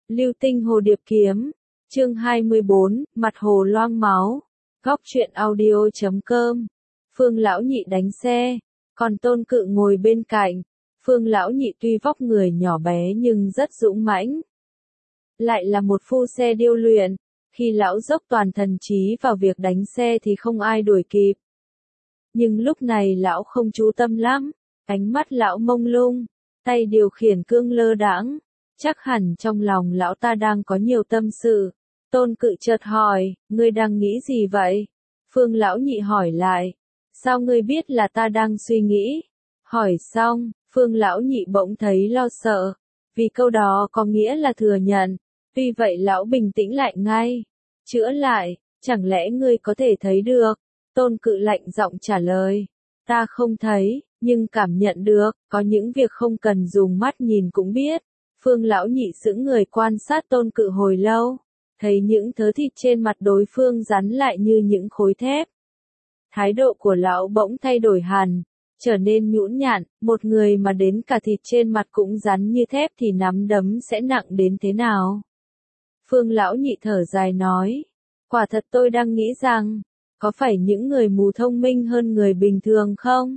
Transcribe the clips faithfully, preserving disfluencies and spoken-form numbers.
Lưu tinh hồ điệp kiếm. Chương hai mươi bốn, mặt hồ loang máu. Góc truyện audio chấm com. Phương lão nhị đánh xe, còn Tôn Cự ngồi bên cạnh. Phương lão nhị tuy vóc người nhỏ bé nhưng rất dũng mãnh. Lại là một phu xe điêu luyện, khi lão dốc toàn thần trí vào việc đánh xe thì không ai đuổi kịp. Nhưng lúc này lão không chú tâm lắm, ánh mắt lão mông lung, tay điều khiển cương lơ đãng, chắc hẳn trong lòng lão ta đang có nhiều tâm sự. Tôn Cự chợt hỏi, ngươi đang nghĩ gì vậy? Phương lão nhị hỏi lại, sao ngươi biết là ta đang suy nghĩ? Hỏi xong, Phương lão nhị bỗng thấy lo sợ, vì câu đó có nghĩa là thừa nhận. Tuy vậy lão bình tĩnh lại ngay, chữa lại, chẳng lẽ ngươi có thể thấy được? Tôn Cự lạnh giọng trả lời, ta không thấy, nhưng cảm nhận được, có những việc không cần dùng mắt nhìn cũng biết. Phương lão nhị sững người quan sát Tôn Cự hồi lâu, thấy những thớ thịt trên mặt đối phương rắn lại như những khối thép. Thái độ của lão bỗng thay đổi hẳn, trở nên nhũn nhặn, một người mà đến cả thịt trên mặt cũng rắn như thép thì nắm đấm sẽ nặng đến thế nào? Phương lão nhị thở dài nói, quả thật tôi đang nghĩ rằng, có phải những người mù thông minh hơn người bình thường không?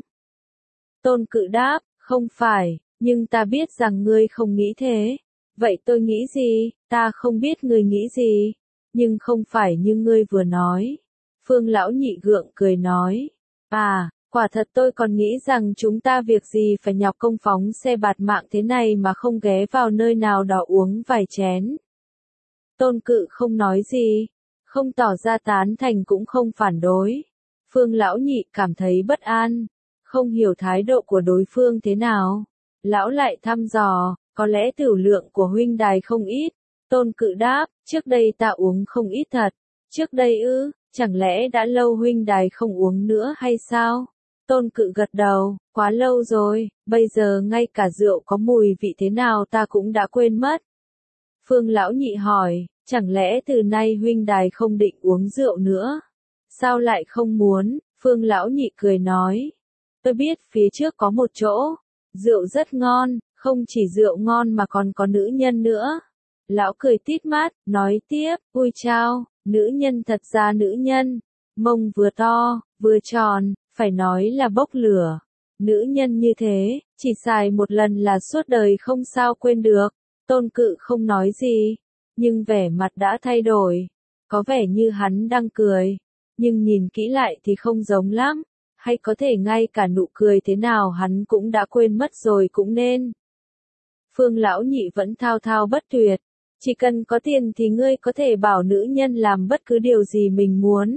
Tôn Cự đáp, không phải, nhưng ta biết rằng ngươi không nghĩ thế. Vậy tôi nghĩ gì? Ta không biết ngươi nghĩ gì, nhưng không phải như ngươi vừa nói. Phương lão nhị gượng cười nói, à, quả thật tôi còn nghĩ rằng chúng ta việc gì phải nhọc công phóng xe bạt mạng thế này mà không ghé vào nơi nào đó uống vài chén. Tôn Cự không nói gì, không tỏ ra tán thành cũng không phản đối. Phương lão nhị cảm thấy bất an, không hiểu thái độ của đối phương thế nào. Lão lại thăm dò, có lẽ tửu lượng của huynh đài không ít. Tôn Cự đáp, trước đây ta uống không ít thật. Trước đây ư, chẳng lẽ đã lâu huynh đài không uống nữa hay sao? Tôn Cự gật đầu, quá lâu rồi, bây giờ ngay cả rượu có mùi vị thế nào ta cũng đã quên mất. Phương lão nhị hỏi, chẳng lẽ từ nay huynh đài không định uống rượu nữa? Sao lại không muốn? Phương lão nhị cười nói, tôi biết phía trước có một chỗ, rượu rất ngon, không chỉ rượu ngon mà còn có nữ nhân nữa. Lão cười tít mắt, nói tiếp, ui chao, nữ nhân thật ra nữ nhân, mông vừa to, vừa tròn, phải nói là bốc lửa. Nữ nhân như thế, chỉ xài một lần là suốt đời không sao quên được. Tôn Cự không nói gì, nhưng vẻ mặt đã thay đổi, có vẻ như hắn đang cười, nhưng nhìn kỹ lại thì không giống lắm, hay có thể ngay cả nụ cười thế nào hắn cũng đã quên mất rồi cũng nên. Phương lão nhị vẫn thao thao bất tuyệt, chỉ cần có tiền thì ngươi có thể bảo nữ nhân làm bất cứ điều gì mình muốn.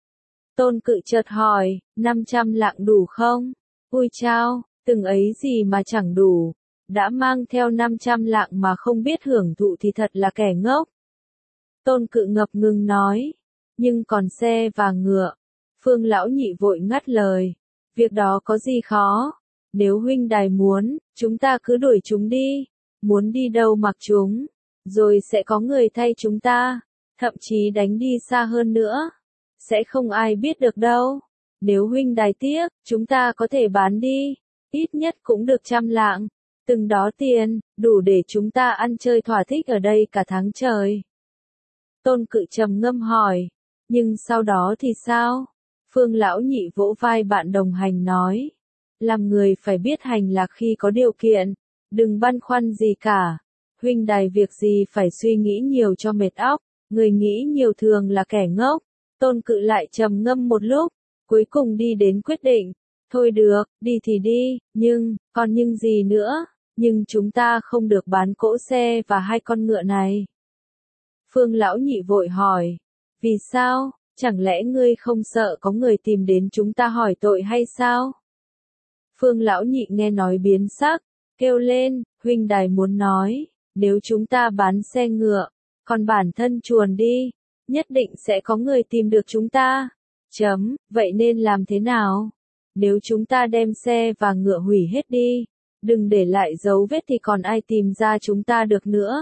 Tôn Cự chợt hỏi, năm trăm lạng đủ không? Ui chao, từng ấy gì mà chẳng đủ, đã mang theo năm trăm lạng mà không biết hưởng thụ thì thật là kẻ ngốc. Tôn Cự ngập ngừng nói, nhưng còn xe và ngựa. Phương lão nhị vội ngắt lời, việc đó có gì khó, nếu huynh đài muốn, chúng ta cứ đuổi chúng đi, muốn đi đâu mặc chúng, rồi sẽ có người thay chúng ta, thậm chí đánh đi xa hơn nữa, sẽ không ai biết được đâu. Nếu huynh đài tiếc, chúng ta có thể bán đi, ít nhất cũng được trăm lạng, từng đó tiền, đủ để chúng ta ăn chơi thỏa thích ở đây cả tháng trời. Tôn Cự trầm ngâm hỏi, nhưng sau đó thì sao? Phương lão nhị vỗ vai bạn đồng hành nói, làm người phải biết hành lạc khi có điều kiện, đừng băn khoăn gì cả. Huynh đài việc gì phải suy nghĩ nhiều cho mệt óc, người nghĩ nhiều thường là kẻ ngốc. Tôn Cự lại trầm ngâm một lúc, cuối cùng đi đến quyết định, thôi được, đi thì đi, nhưng, còn nhưng gì nữa, nhưng chúng ta không được bán cỗ xe và hai con ngựa này. Phương lão nhị vội hỏi, vì sao, chẳng lẽ ngươi không sợ có người tìm đến chúng ta hỏi tội hay sao? Phương lão nhị nghe nói biến sắc, kêu lên, huynh đài muốn nói, nếu chúng ta bán xe ngựa, còn bản thân chuồn đi, nhất định sẽ có người tìm được chúng ta. Chấm, vậy nên làm thế nào? Nếu chúng ta đem xe và ngựa hủy hết đi, đừng để lại dấu vết thì còn ai tìm ra chúng ta được nữa.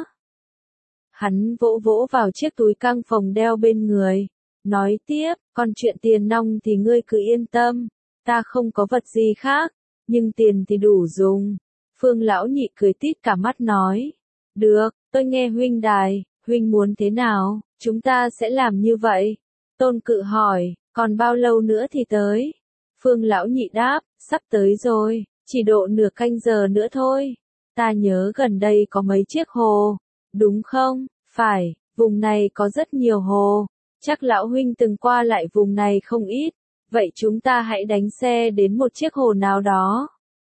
Hắn vỗ vỗ vào chiếc túi căng phòng đeo bên người, nói tiếp, còn chuyện tiền nong thì ngươi cứ yên tâm, ta không có vật gì khác, nhưng tiền thì đủ dùng. Phương lão nhị cười tít cả mắt nói, được, Tôi nghe huynh đài, huynh muốn thế nào, chúng ta sẽ làm như vậy. Tôn Cự hỏi, còn bao lâu nữa thì tới? Phương Lão Nhị đáp, sắp tới rồi, chỉ độ nửa canh giờ nữa thôi. Ta nhớ gần đây có mấy chiếc hồ, đúng không? Phải, vùng này có rất nhiều hồ. Chắc lão huynh từng qua lại vùng này không ít. Vậy chúng ta hãy đánh xe đến một chiếc hồ nào đó.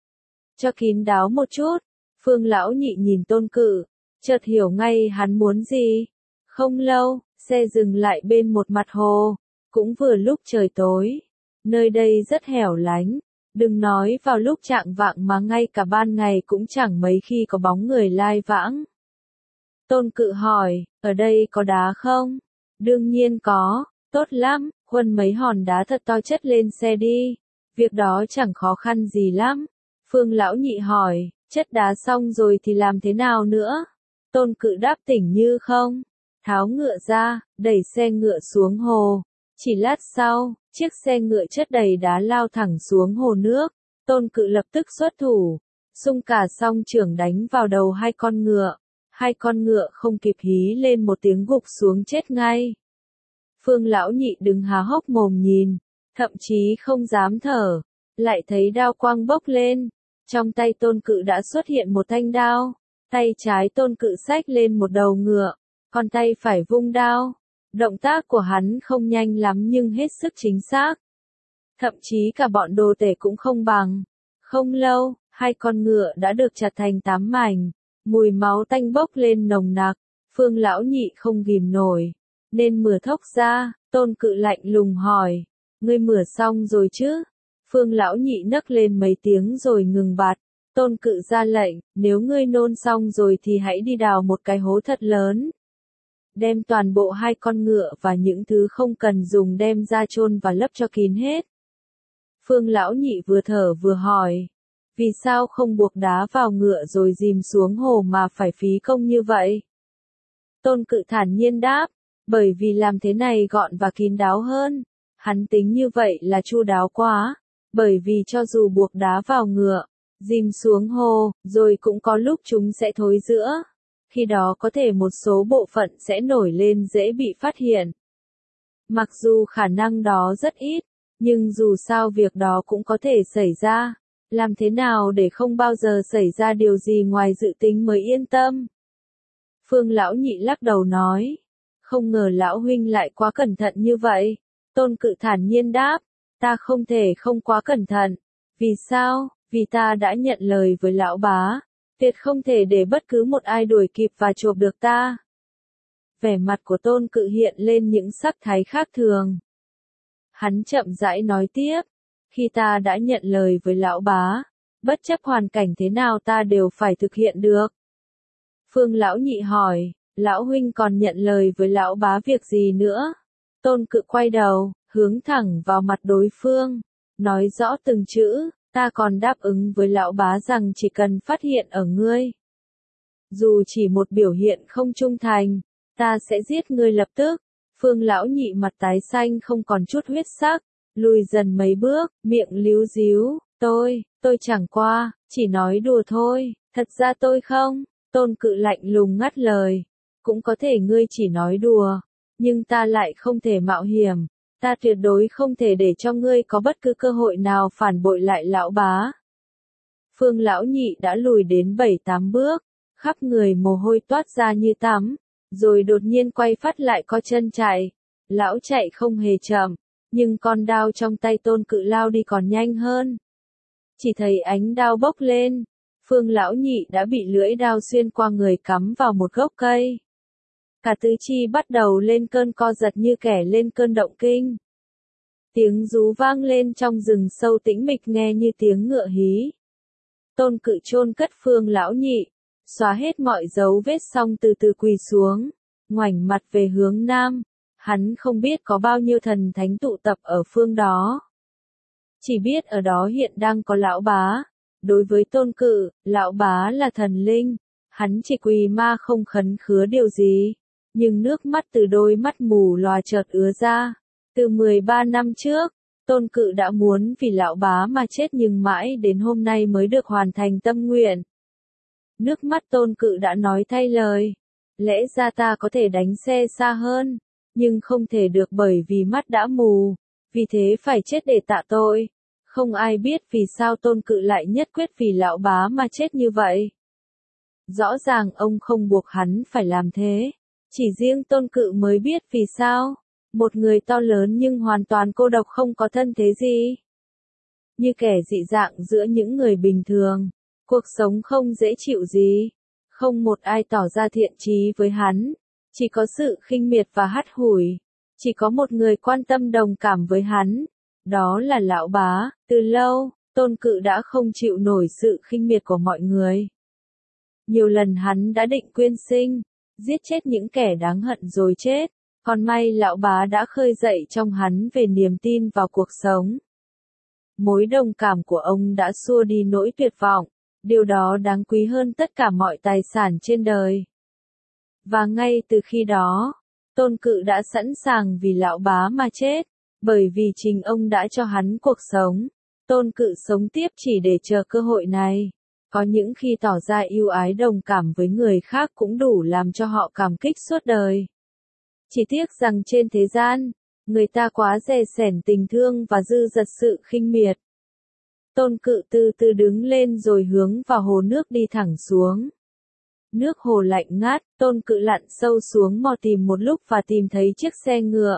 Cho kín đáo một chút. Phương Lão Nhị nhìn Tôn Cự, chợt hiểu ngay hắn muốn gì. Không lâu, xe dừng lại bên một mặt hồ. Cũng vừa lúc trời tối. Nơi đây rất hẻo lánh. Đừng nói vào lúc chạng vạng mà ngay cả ban ngày cũng chẳng mấy khi có bóng người lai vãng. Tôn Cự hỏi, ở đây có đá không? Đương nhiên có, tốt lắm, khuân mấy hòn đá thật to chất lên xe đi. Việc đó chẳng khó khăn gì lắm. Phương Lão Nhị hỏi, chất đá xong rồi thì làm thế nào nữa? Tôn Cự đáp tỉnh như không. Tháo ngựa ra, đẩy xe ngựa xuống hồ. Chỉ lát sau, chiếc xe ngựa chất đầy đá lao thẳng xuống hồ nước. Tôn Cự lập tức xuất thủ, xung cả song chưởng đánh vào đầu hai con ngựa. Hai con ngựa không kịp hí lên một tiếng gục xuống chết ngay. Phương Lão Nhị đứng há hốc mồm nhìn, thậm chí không dám thở, lại thấy đao quang bốc lên. Trong tay Tôn Cự đã xuất hiện một thanh đao, tay trái Tôn Cự xách lên một đầu ngựa, còn tay phải vung đao. Động tác của hắn không nhanh lắm nhưng hết sức chính xác. Thậm chí cả bọn đồ tể cũng không bằng. Không lâu, hai con ngựa đã được chặt thành tám mảnh, mùi máu tanh bốc lên nồng nặc. Phương Lão Nhị không ghìm nổi, nên mửa thốc ra. Tôn Cự lạnh lùng hỏi, ngươi mửa xong rồi chứ? Phương Lão Nhị nấc lên mấy tiếng rồi ngừng bạt. Tôn Cự ra lệnh, nếu ngươi nôn xong rồi thì hãy đi đào một cái hố thật lớn. Đem toàn bộ hai con ngựa và những thứ không cần dùng đem ra chôn và lấp cho kín hết. Phương Lão Nhị vừa thở vừa hỏi, vì sao không buộc đá vào ngựa rồi dìm xuống hồ mà phải phí công như vậy? Tôn Cự thản nhiên đáp, bởi vì làm thế này gọn và kín đáo hơn. Hắn tính như vậy là chu đáo quá, bởi vì cho dù buộc đá vào ngựa, dìm xuống hồ, rồi cũng có lúc chúng sẽ thối rữa. Khi đó có thể một số bộ phận sẽ nổi lên dễ bị phát hiện. Mặc dù khả năng đó rất ít, nhưng dù sao việc đó cũng có thể xảy ra. Làm thế nào để không bao giờ xảy ra điều gì ngoài dự tính mới yên tâm? Phương Lão Nhị lắc đầu nói, không ngờ Lão huynh lại quá cẩn thận như vậy. Tôn Cự thản nhiên đáp, ta không thể không quá cẩn thận. Vì sao? Vì ta đã nhận lời với Lão bá. Tuyệt không thể để bất cứ một ai đuổi kịp và chộp được ta. Vẻ mặt của Tôn Cự hiện lên những sắc thái khác thường. Hắn chậm rãi nói tiếp, khi ta đã nhận lời với Lão bá, bất chấp hoàn cảnh thế nào ta đều phải thực hiện được. Phương Lão Nhị hỏi, Lão huynh còn nhận lời với Lão bá việc gì nữa? Tôn Cự quay đầu, hướng thẳng vào mặt đối phương, nói rõ từng chữ. Ta còn đáp ứng với Lão bá rằng chỉ cần phát hiện ở ngươi, dù chỉ một biểu hiện không trung thành, ta sẽ giết ngươi lập tức. Phương Lão Nhị mặt tái xanh không còn chút huyết sắc, lùi dần mấy bước, miệng líu díu, tôi, tôi chẳng qua, chỉ nói đùa thôi, thật ra tôi không. Tôn Cự lạnh lùng ngắt lời, cũng có thể ngươi chỉ nói đùa, nhưng ta lại không thể mạo hiểm. Ta tuyệt đối không thể để cho ngươi có bất cứ cơ hội nào phản bội lại Lão bá. Phương Lão Nhị đã lùi đến bảy tám bước, khắp người mồ hôi toát ra như tắm, rồi đột nhiên quay phát lại co chân chạy. Lão chạy không hề chậm, nhưng con đao trong tay Tôn Cự lao đi còn nhanh hơn. Chỉ thấy ánh đao bốc lên, Phương Lão Nhị đã bị lưỡi đao xuyên qua người cắm vào một gốc cây. Cả tứ chi bắt đầu lên cơn co giật như kẻ lên cơn động kinh. Tiếng rú vang lên trong rừng sâu tĩnh mịch nghe như tiếng ngựa hí. Tôn Cự chôn cất Phương Lão Nhị, xóa hết mọi dấu vết xong từ từ quỳ xuống, ngoảnh mặt về hướng nam. Hắn không biết có bao nhiêu thần thánh tụ tập ở phương đó. Chỉ biết ở đó hiện đang có Lão bá. Đối với Tôn Cự, Lão bá là thần linh. Hắn chỉ quỳ ma không khấn khứa điều gì. Nhưng nước mắt từ đôi mắt mù lòa chợt ứa ra. Từ mười ba năm trước, Tôn Cự đã muốn vì Lão bá mà chết nhưng mãi đến hôm nay mới được hoàn thành tâm nguyện. Nước mắt Tôn Cự đã nói thay lời. Lẽ ra ta có thể đánh xe xa hơn, nhưng không thể được bởi vì mắt đã mù, vì thế phải chết để tạ tội. Không ai biết vì sao Tôn Cự lại nhất quyết vì lão bá mà chết như vậy. Rõ ràng ông không buộc hắn phải làm thế, chỉ riêng Tôn Cự mới biết vì sao. Một người to lớn nhưng hoàn toàn cô độc không có thân thế gì. Như kẻ dị dạng giữa những người bình thường, cuộc sống không dễ chịu gì. Không một ai tỏ ra thiện chí với hắn, chỉ có sự khinh miệt và hắt hủi. Chỉ có một người quan tâm đồng cảm với hắn, đó là lão bá. Từ lâu, Tôn Cự đã không chịu nổi sự khinh miệt của mọi người. Nhiều lần hắn đã định quyên sinh, giết chết những kẻ đáng hận rồi chết, còn may lão bá đã khơi dậy trong hắn về niềm tin vào cuộc sống. Mối đồng cảm của ông đã xua đi nỗi tuyệt vọng, điều đó đáng quý hơn tất cả mọi tài sản trên đời. Và ngay từ khi đó, Tôn Cự đã sẵn sàng vì lão bá mà chết, bởi vì chính ông đã cho hắn cuộc sống. Tôn Cự sống tiếp chỉ để chờ cơ hội này. Có những khi tỏ ra yêu ái đồng cảm với người khác cũng đủ làm cho họ cảm kích suốt đời. Chỉ tiếc rằng trên thế gian, người ta quá dè sẻn tình thương và dư dật sự khinh miệt. Tôn Cự từ từ đứng lên rồi hướng vào hồ nước đi thẳng xuống. Nước hồ lạnh ngát, Tôn Cự lặn sâu xuống mò tìm một lúc và tìm thấy chiếc xe ngựa.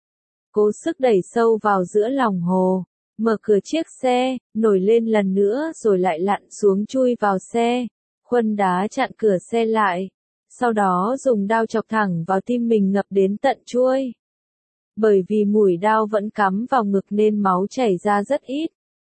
Cố sức đẩy sâu vào giữa lòng hồ, mở cửa chiếc xe, nổi lên lần nữa rồi lại lặn xuống chui vào xe, khuân đá chặn cửa xe lại, sau đó dùng đao chọc thẳng vào tim mình ngập đến tận chuôi. Bởi vì mũi đao vẫn cắm vào ngực nên máu chảy ra rất ít.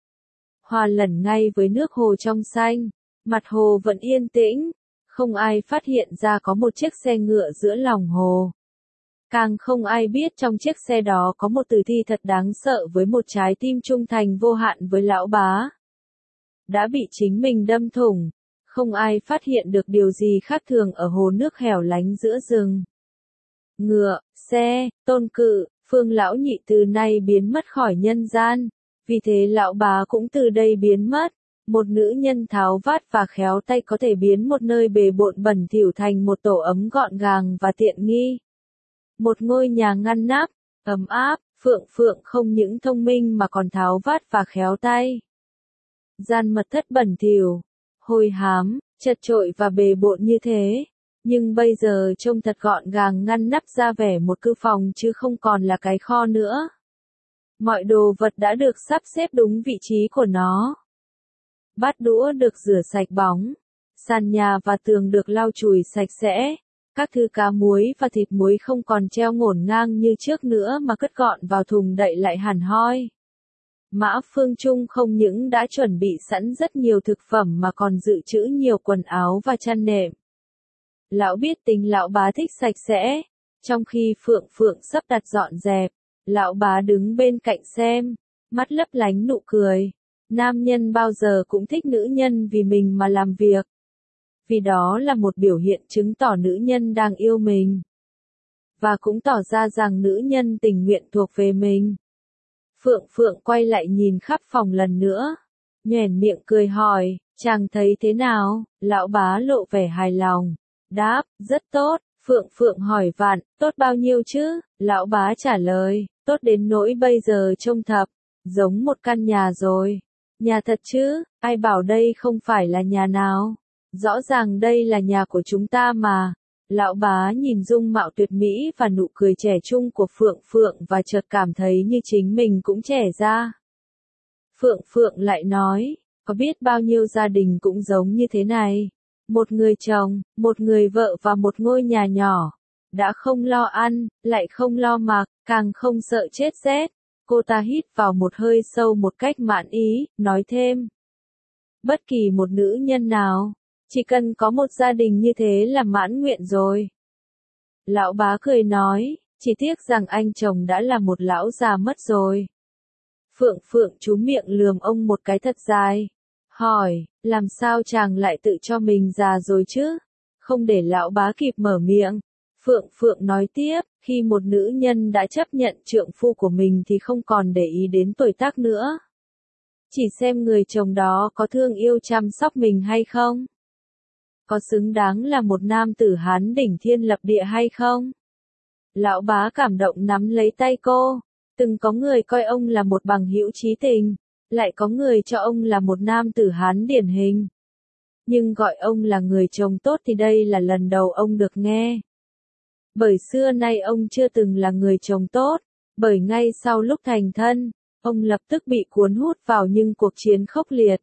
Hòa lẫn ngay với nước hồ trong xanh, mặt hồ vẫn yên tĩnh, không ai phát hiện ra có một chiếc xe ngựa giữa lòng hồ. Càng không ai biết trong chiếc xe đó có một tử thi thật đáng sợ với một trái tim trung thành vô hạn với lão bá. Đã bị chính mình đâm thủng, không ai phát hiện được điều gì khác thường ở hồ nước hẻo lánh giữa rừng. Ngựa, xe, Tôn Cự, Phương lão nhị từ nay biến mất khỏi nhân gian, vì thế lão bá cũng từ đây biến mất. Một nữ nhân tháo vát và khéo tay có thể biến một nơi bề bộn bẩn thỉu thành một tổ ấm gọn gàng và tiện nghi. Một ngôi nhà ngăn nắp, ấm áp. Phượng Phượng không những thông minh mà còn tháo vát và khéo tay. Gian mật thất bẩn thỉu, hôi hám, chật chội và bề bộn như thế, nhưng bây giờ trông thật gọn gàng ngăn nắp ra vẻ một thư phòng chứ không còn là cái kho nữa. Mọi đồ vật đã được sắp xếp đúng vị trí của nó. Bát đũa được rửa sạch bóng, sàn nhà và tường được lau chùi sạch sẽ. Các thứ cá muối và thịt muối không còn treo ngổn ngang như trước nữa mà cất gọn vào thùng đậy lại hẳn hoi. Mã Phương Trung không những đã chuẩn bị sẵn rất nhiều thực phẩm mà còn dự trữ nhiều quần áo và chăn nệm. Lão biết tính lão bá thích sạch sẽ, trong khi Phượng Phượng sắp đặt dọn dẹp, lão bá đứng bên cạnh xem, mắt lấp lánh nụ cười. Nam nhân bao giờ cũng thích nữ nhân vì mình mà làm việc. Vì đó là một biểu hiện chứng tỏ nữ nhân đang yêu mình. Và cũng tỏ ra rằng nữ nhân tình nguyện thuộc về mình. Phượng Phượng quay lại nhìn khắp phòng lần nữa. Nhoẻn miệng cười hỏi, chàng thấy thế nào? Lão bá lộ vẻ hài lòng. Đáp, rất tốt. Phượng Phượng hỏi vặn, tốt bao nhiêu chứ? Lão bá trả lời, tốt đến nỗi bây giờ trông thập, giống một căn nhà rồi. Nhà thật chứ, ai bảo đây không phải là nhà nào? Rõ ràng đây là nhà của chúng ta mà. Lão bá nhìn dung mạo tuyệt mỹ và nụ cười trẻ trung của Phượng Phượng và chợt cảm thấy như chính mình cũng trẻ ra. Phượng Phượng lại nói, có biết bao nhiêu gia đình cũng giống như thế này. Một người chồng, một người vợ và một ngôi nhà nhỏ. Đã không lo ăn, lại không lo mặc, càng không sợ chết rét. Cô ta hít vào một hơi sâu một cách mãn ý, nói thêm. Bất kỳ một nữ nhân nào, chỉ cần có một gia đình như thế là mãn nguyện rồi. Lão bá cười nói, chỉ tiếc rằng anh chồng đã là một lão già mất rồi. Phượng Phượng chúm miệng lườm ông một cái thật dài. Hỏi, làm sao chàng lại tự cho mình già rồi chứ? Không để lão bá kịp mở miệng. Phượng Phượng nói tiếp, khi một nữ nhân đã chấp nhận trượng phu của mình thì không còn để ý đến tuổi tác nữa. Chỉ xem người chồng đó có thương yêu chăm sóc mình hay không. có xứng đáng là một nam tử Hán đỉnh thiên lập địa hay không? Lão bá cảm động nắm lấy tay cô, từng có người coi ông là một bằng hữu chí tình, lại có người cho ông là một nam tử Hán điển hình. Nhưng gọi ông là người chồng tốt thì đây là lần đầu ông được nghe. Bởi xưa nay ông chưa từng là người chồng tốt, bởi ngay sau lúc thành thân, ông lập tức bị cuốn hút vào những cuộc chiến khốc liệt.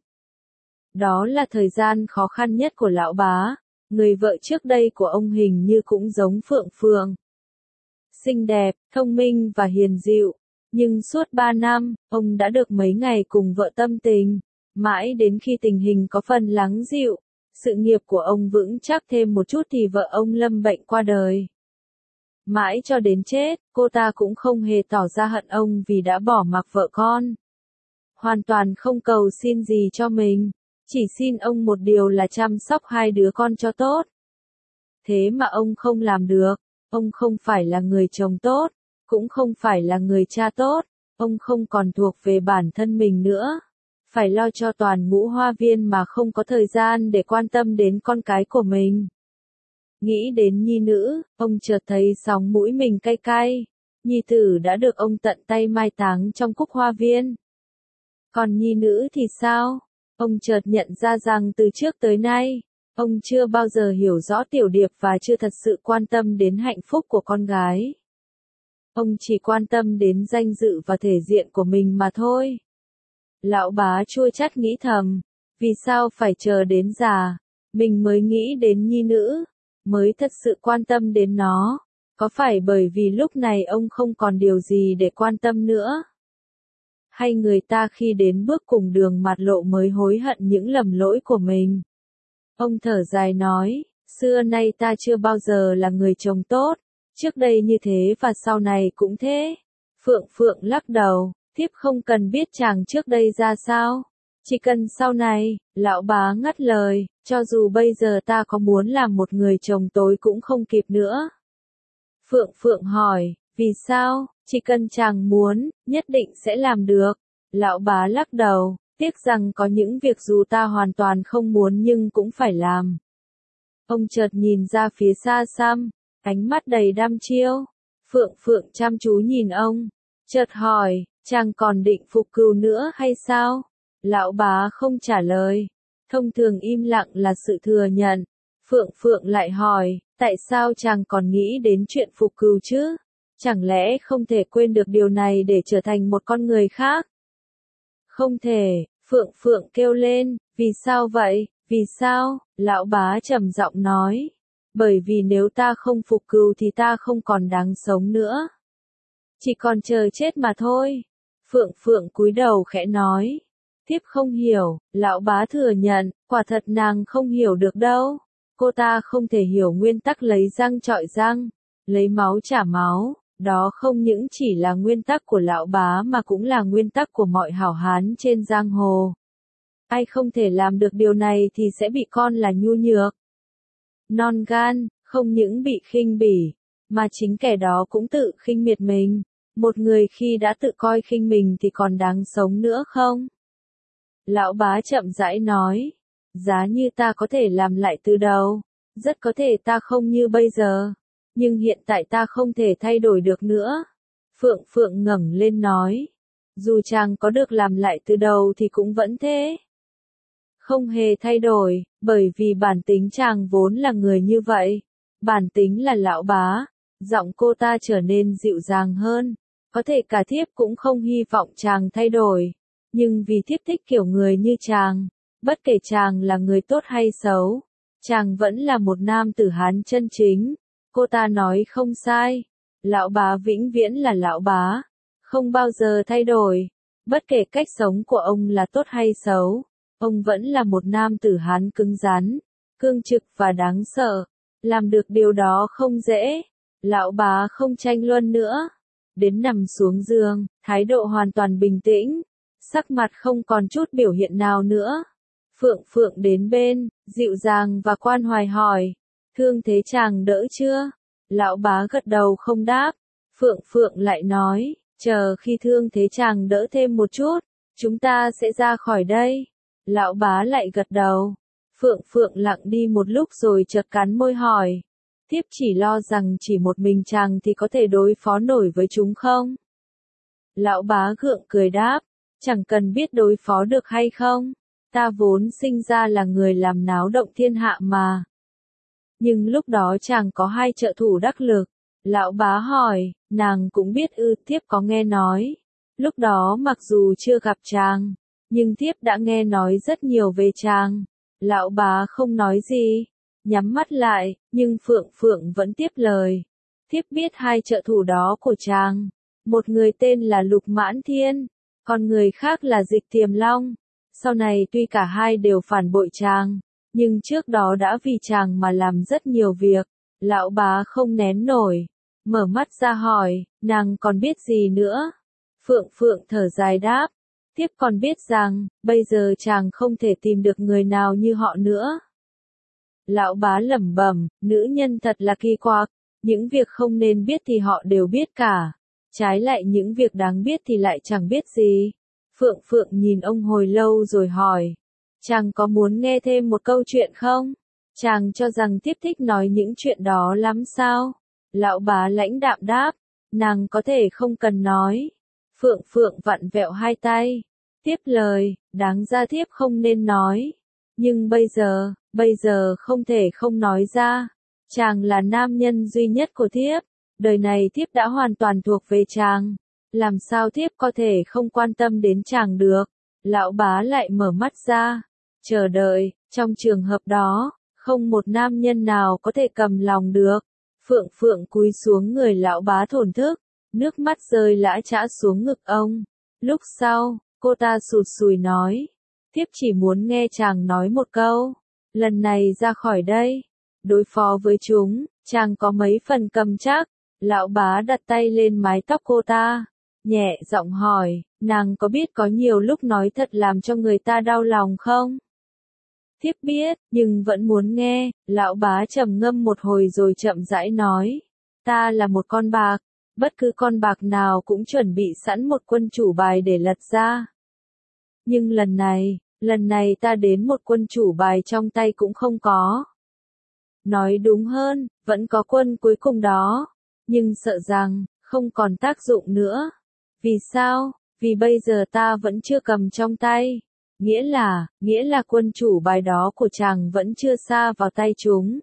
Đó là thời gian khó khăn nhất của lão bá, người vợ trước đây của ông hình như cũng giống Phượng Phượng. Xinh đẹp, thông minh và hiền dịu, nhưng suốt ba năm, ông đã được mấy ngày cùng vợ tâm tình, mãi đến khi tình hình có phần lắng dịu, sự nghiệp của ông vững chắc thêm một chút thì vợ ông lâm bệnh qua đời. Mãi cho đến chết, cô ta cũng không hề tỏ ra hận ông vì đã bỏ mặc vợ con. Hoàn toàn không cầu xin gì cho mình, chỉ xin ông một điều là chăm sóc hai đứa con cho tốt. Thế mà ông không làm được, ông không phải là người chồng tốt, cũng không phải là người cha tốt, ông không còn thuộc về bản thân mình nữa. Phải lo cho toàn ngũ hoa viên mà không có thời gian để quan tâm đến con cái của mình. Nghĩ đến nhi nữ, ông chợt thấy sóng mũi mình cay cay. Nhi tử đã được ông tận tay mai táng trong cúc hoa viên. Còn nhi nữ thì sao? Ông chợt nhận ra rằng từ trước tới nay, ông chưa bao giờ hiểu rõ Tiểu Điệp và chưa thật sự quan tâm đến hạnh phúc của con gái. Ông chỉ quan tâm đến danh dự và thể diện của mình mà thôi. Lão bá chua chát nghĩ thầm, vì sao phải chờ đến già, mình mới nghĩ đến nhi nữ, mới thật sự quan tâm đến nó, có phải bởi vì lúc này ông không còn điều gì để quan tâm nữa? Hay người ta khi đến bước cùng đường mạt lộ mới hối hận những lầm lỗi của mình? Ông thở dài nói, xưa nay ta chưa bao giờ là người chồng tốt, trước đây như thế và sau này cũng thế. Phượng Phượng lắc đầu, thiếp không cần biết chàng trước đây ra sao, chỉ cần sau này. Lão bá ngắt lời, cho dù bây giờ ta có muốn làm một người chồng tối cũng không kịp nữa. Phượng Phượng hỏi, vì sao? Chỉ cần chàng muốn, nhất định sẽ làm được. Lão bá lắc đầu, tiếc rằng có những việc dù ta hoàn toàn không muốn nhưng cũng phải làm. Ông chợt nhìn ra phía xa xăm, ánh mắt đầy đăm chiêu. Phượng Phượng chăm chú nhìn ông, chợt hỏi, chàng còn định phục cừu nữa hay sao? Lão bá không trả lời. Thông thường im lặng là sự thừa nhận. Phượng Phượng lại hỏi, tại sao chàng còn nghĩ đến chuyện phục cừu chứ? Chẳng lẽ không thể quên được điều này để trở thành một con người khác? Không thể, Phượng Phượng kêu lên, vì sao vậy, vì sao? Lão bá trầm giọng nói, bởi vì nếu ta không phục cừu thì ta không còn đáng sống nữa. Chỉ còn chờ chết mà thôi. Phượng Phượng cúi đầu khẽ nói, thiếp không hiểu. Lão bá thừa nhận, quả thật nàng không hiểu được đâu. Cô ta không thể hiểu nguyên tắc lấy răng trọi răng, lấy máu trả máu. Đó không những chỉ là nguyên tắc của lão bá mà cũng là nguyên tắc của mọi hảo hán trên giang hồ. Ai không thể làm được điều này thì sẽ bị con là nhu nhược, non gan, không những bị khinh bỉ, mà chính kẻ đó cũng tự khinh miệt mình. Một người khi đã tự coi khinh mình thì còn đáng sống nữa không? Lão bá chậm rãi nói, giá như ta có thể làm lại từ đầu, rất có thể ta không như bây giờ. Nhưng hiện tại ta không thể thay đổi được nữa. Phượng Phượng ngẩng lên nói, dù chàng có được làm lại từ đầu thì cũng vẫn thế. Không hề thay đổi, bởi vì bản tính chàng vốn là người như vậy. Bản tính là lão bá. Giọng cô ta trở nên dịu dàng hơn. Có thể cả thiếp cũng không hy vọng chàng thay đổi. Nhưng vì thiếp thích kiểu người như chàng, bất kể chàng là người tốt hay xấu, chàng vẫn là một nam tử Hán chân chính. Cô ta nói không sai. Lão bá vĩnh viễn là lão bá, không bao giờ thay đổi. Bất kể cách sống của ông là tốt hay xấu, ông vẫn là một nam tử Hán cứng rắn, cương trực và đáng sợ. Làm được điều đó không dễ. Lão bá không tranh luận nữa. Đến nằm xuống giường, thái độ hoàn toàn bình tĩnh, sắc mặt không còn chút biểu hiện nào nữa. Phượng Phượng đến bên, dịu dàng và quan hoài hỏi, thương thế chàng đỡ chưa? Lão bá gật đầu không đáp. Phượng Phượng lại nói, chờ khi thương thế chàng đỡ thêm một chút, chúng ta sẽ ra khỏi đây. Lão bá lại gật đầu. Phượng Phượng lặng đi một lúc rồi chợt cắn môi hỏi. Thiếp chỉ lo rằng chỉ một mình chàng thì có thể đối phó nổi với chúng không? Lão bá gượng cười đáp. Chẳng cần biết đối phó được hay không. Ta vốn sinh ra là người làm náo động thiên hạ mà. Nhưng lúc đó chàng có hai trợ thủ đắc lực. Lão bá hỏi, nàng cũng biết ư? Thiếp có nghe nói. Lúc đó mặc dù chưa gặp chàng, nhưng thiếp đã nghe nói rất nhiều về chàng. Lão bá không nói gì, nhắm mắt lại, nhưng Phượng Phượng vẫn tiếp lời. Thiếp biết hai trợ thủ đó của chàng. Một người tên là Lục Mãn Thiên, còn người khác là Dịch Tiềm Long. Sau này tuy cả hai đều phản bội chàng, nhưng trước đó đã vì chàng mà làm rất nhiều việc. Lão bá không nén nổi, mở mắt ra hỏi, nàng còn biết gì nữa? Phượng Phượng thở dài đáp, thiếp còn biết rằng, bây giờ chàng không thể tìm được người nào như họ nữa. Lão bá lẩm bẩm, nữ nhân thật là kỳ quặc, những việc không nên biết thì họ đều biết cả, trái lại những việc đáng biết thì lại chẳng biết gì. Phượng Phượng nhìn ông hồi lâu rồi hỏi, chàng có muốn nghe thêm một câu chuyện không? Chàng cho rằng thiếp thích nói những chuyện đó lắm sao? Lão bá lãnh đạm đáp, nàng có thể không cần nói. Phượng Phượng vặn vẹo hai tay, tiếp lời, đáng ra thiếp không nên nói. Nhưng bây giờ, bây giờ không thể không nói ra. Chàng là nam nhân duy nhất của thiếp, đời này thiếp đã hoàn toàn thuộc về chàng. Làm sao thiếp có thể không quan tâm đến chàng được? Lão bá lại mở mắt ra, chờ đợi, trong trường hợp đó, không một nam nhân nào có thể cầm lòng được. Phượng Phượng cúi xuống người lão bá thổn thức, nước mắt rơi lã chã xuống ngực ông. Lúc sau, cô ta sụt sùi nói, thiếp chỉ muốn nghe chàng nói một câu, lần này ra khỏi đây, đối phó với chúng, chàng có mấy phần cầm chắc. Lão bá đặt tay lên mái tóc cô ta, nhẹ giọng hỏi, nàng có biết có nhiều lúc nói thật làm cho người ta đau lòng không? Thiếp biết, nhưng vẫn muốn nghe. Lão bá trầm ngâm một hồi rồi chậm rãi nói, ta là một con bạc, bất cứ con bạc nào cũng chuẩn bị sẵn một quân chủ bài để lật ra. Nhưng lần này, lần này ta đến một quân chủ bài trong tay cũng không có. Nói đúng hơn, vẫn có quân cuối cùng đó, nhưng sợ rằng, không còn tác dụng nữa. Vì sao? Vì bây giờ ta vẫn chưa cầm trong tay. Nghĩa là, nghĩa là quân chủ bài đó của chàng vẫn chưa sa vào tay chúng.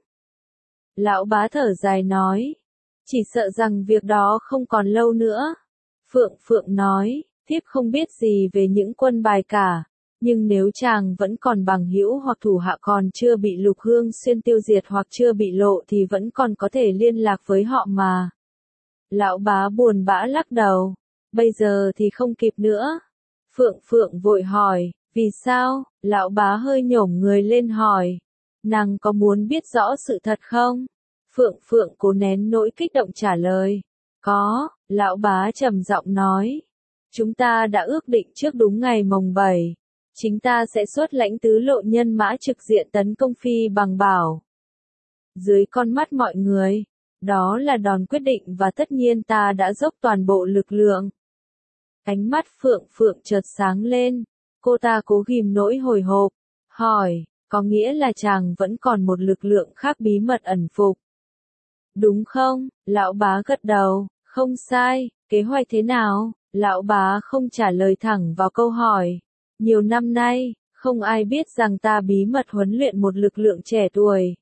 Lão bá thở dài nói, chỉ sợ rằng việc đó không còn lâu nữa. Phượng Phượng nói, thiếp không biết gì về những quân bài cả, nhưng nếu chàng vẫn còn bằng hữu hoặc thủ hạ còn chưa bị Lục Hương Xuyên tiêu diệt hoặc chưa bị lộ thì vẫn còn có thể liên lạc với họ mà. Lão bá buồn bã lắc đầu, bây giờ thì không kịp nữa. Phượng Phượng vội hỏi, vì sao? Lão bá hơi nhổm người lên hỏi, nàng có muốn biết rõ sự thật không? Phượng Phượng cố nén nỗi kích động trả lời, có. Lão bá trầm giọng nói, chúng ta đã ước định trước đúng ngày mồng bảy, chính ta sẽ xuất lãnh tứ lộ nhân mã trực diện tấn công Phi Bằng Bảo. Dưới con mắt mọi người, đó là đòn quyết định và tất nhiên ta đã dốc toàn bộ lực lượng. Ánh mắt Phượng Phượng chợt sáng lên, cô ta cố ghim nỗi hồi hộp, hỏi, có nghĩa là chàng vẫn còn một lực lượng khác bí mật ẩn phục? Đúng không? Lão bá gật đầu, không sai. Kế hoạch thế nào? Lão bá không trả lời thẳng vào câu hỏi. Nhiều năm nay, không ai biết rằng ta bí mật huấn luyện một lực lượng trẻ tuổi.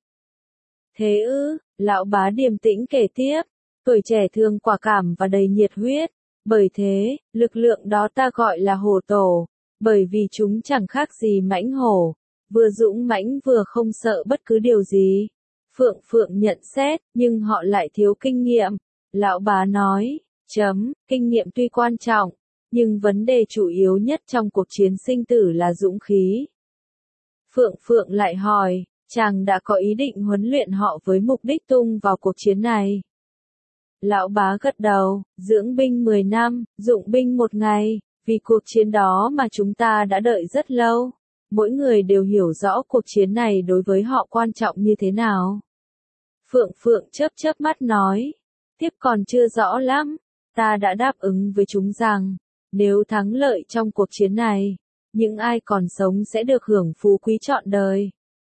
Thế ư? Lão bá điềm tĩnh kể tiếp, tuổi trẻ thường quả cảm và đầy nhiệt huyết. Bởi thế, lực lượng đó ta gọi là hổ tổ, bởi vì chúng chẳng khác gì mãnh hổ, vừa dũng mãnh vừa không sợ bất cứ điều gì. Phượng Phượng nhận xét, nhưng họ lại thiếu kinh nghiệm. Lão bá nói, chấm, kinh nghiệm tuy quan trọng, nhưng vấn đề chủ yếu nhất trong cuộc chiến sinh tử là dũng khí. Phượng Phượng lại hỏi, chàng đã có ý định huấn luyện họ với mục đích tung vào cuộc chiến này? Lão bá gật đầu, dưỡng binh mười năm, dụng binh một ngày, vì cuộc chiến đó mà chúng ta đã đợi rất lâu. Mỗi người đều hiểu rõ cuộc chiến này đối với họ quan trọng như thế nào. Phượng Phượng chớp chớp mắt nói, tiếp còn chưa rõ lắm, ta đã đáp ứng với chúng rằng, nếu thắng lợi trong cuộc chiến này, những ai còn sống sẽ được hưởng phú quý trọn đời.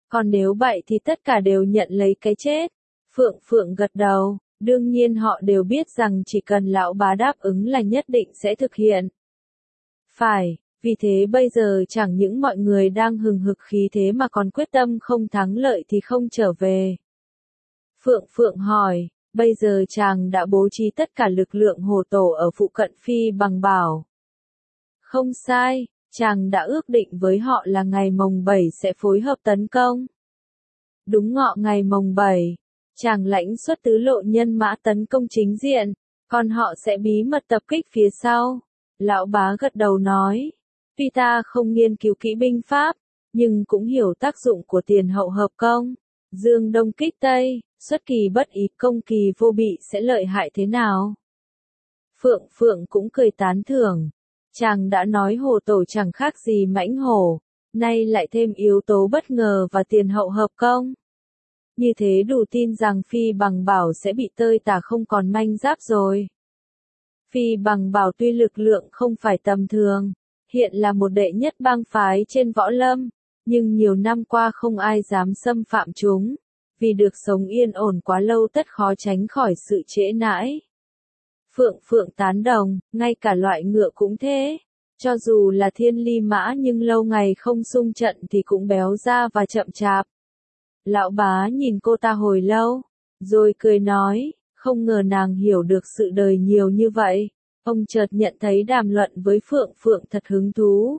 Còn nếu vậy thì tất cả đều nhận lấy cái chết. Phượng Phượng gật đầu, đương nhiên họ đều biết rằng chỉ cần lão bá đáp ứng là nhất định sẽ thực hiện. Phải, vì thế bây giờ chẳng những mọi người đang hừng hực khí thế mà còn quyết tâm không thắng lợi thì không trở về. Phượng Phượng hỏi, bây giờ chàng đã bố trí tất cả lực lượng hồ tổ ở phụ cận Phi Bằng Bảo. Không sai, chàng đã ước định với họ là ngày mồng bảy sẽ phối hợp tấn công. Đúng ngọ ngày mồng bảy, chàng lãnh xuất tứ lộ nhân mã tấn công chính diện, còn họ sẽ bí mật tập kích phía sau. Lão bá gật đầu nói, tuy ta không nghiên cứu kỹ binh pháp, nhưng cũng hiểu tác dụng của tiền hậu hợp công. Dương đông kích tây, xuất kỳ bất ý công kỳ vô bị sẽ lợi hại thế nào? Phượng Phượng cũng cười tán thưởng. Chàng đã nói hồ tổ chẳng khác gì mãnh hổ, nay lại thêm yếu tố bất ngờ và tiền hậu hợp công. Như thế đủ tin rằng Phi Bằng Bảo sẽ bị tơi tả không còn manh giáp rồi. Phi Bằng Bảo tuy lực lượng không phải tầm thường, hiện là một đệ nhất bang phái trên võ lâm, nhưng nhiều năm qua không ai dám xâm phạm chúng, vì được sống yên ổn quá lâu tất khó tránh khỏi sự trễ nãi. Phượng Phượng tán đồng, ngay cả loại ngựa cũng thế. Cho dù là thiên ly mã nhưng lâu ngày không xung trận thì cũng béo ra và chậm chạp. Lão bá nhìn cô ta hồi lâu, rồi cười nói, không ngờ nàng hiểu được sự đời nhiều như vậy. Ông chợt nhận thấy đàm luận với Phượng Phượng thật hứng thú.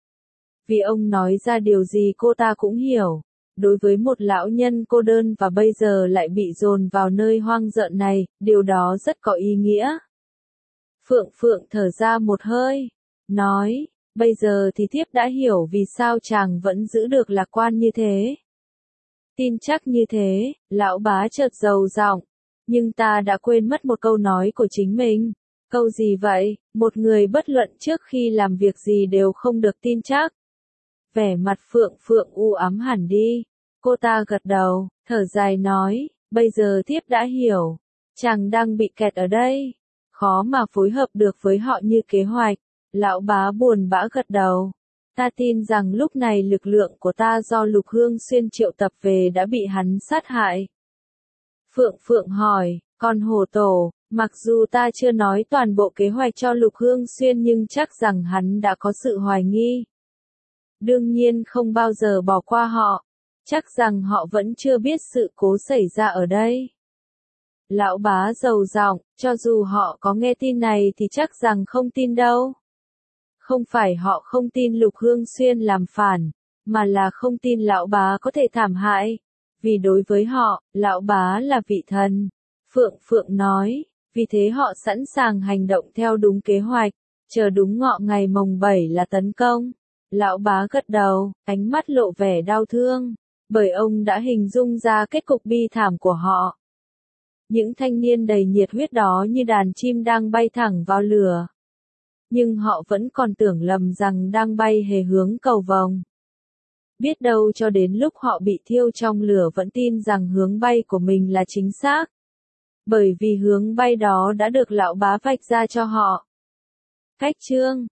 Vì ông nói ra điều gì cô ta cũng hiểu. Đối với một lão nhân cô đơn và bây giờ lại bị dồn vào nơi hoang dợn này, điều đó rất có ý nghĩa. Phượng Phượng thở ra một hơi, nói, bây giờ thì thiếp đã hiểu vì sao chàng vẫn giữ được lạc quan như thế. Tin chắc như thế, lão bá chợt giàu giọng, nhưng ta đã quên mất một câu nói của chính mình. Câu gì vậy? Một người bất luận trước khi làm việc gì đều không được tin chắc. Vẻ mặt Phượng Phượng u ám hẳn đi. Cô ta gật đầu, thở dài nói, bây giờ thiếp đã hiểu. Chàng đang bị kẹt ở đây. Khó mà phối hợp được với họ như kế hoạch. Lão bá buồn bã gật đầu. Ta tin rằng lúc này lực lượng của ta do Lục Hương Xuyên triệu tập về đã bị hắn sát hại. Phượng Phượng hỏi, còn Hồ Tổ, mặc dù ta chưa nói toàn bộ kế hoạch cho Lục Hương Xuyên nhưng chắc rằng hắn đã có sự hoài nghi. Đương nhiên không bao giờ bỏ qua họ. Chắc rằng họ vẫn chưa biết sự cố xảy ra ở đây. Lão bá giàu giọng, cho dù họ có nghe tin này thì chắc rằng không tin đâu. Không phải họ không tin Lục Hương Xuyên làm phản, mà là không tin lão bá có thể thảm hại. Vì đối với họ, lão bá là vị thần. Phượng Phượng nói, vì thế họ sẵn sàng hành động theo đúng kế hoạch, chờ đúng ngọ ngày mồng bảy là tấn công. Lão bá gật đầu, ánh mắt lộ vẻ đau thương, bởi ông đã hình dung ra kết cục bi thảm của họ. Những thanh niên đầy nhiệt huyết đó như đàn chim đang bay thẳng vào lửa. Nhưng họ vẫn còn tưởng lầm rằng đang bay hề hướng cầu vồng. Biết đâu cho đến lúc họ bị thiêu trong lửa vẫn tin rằng hướng bay của mình là chính xác. Bởi vì hướng bay đó đã được lão bá vạch ra cho họ. Khách chương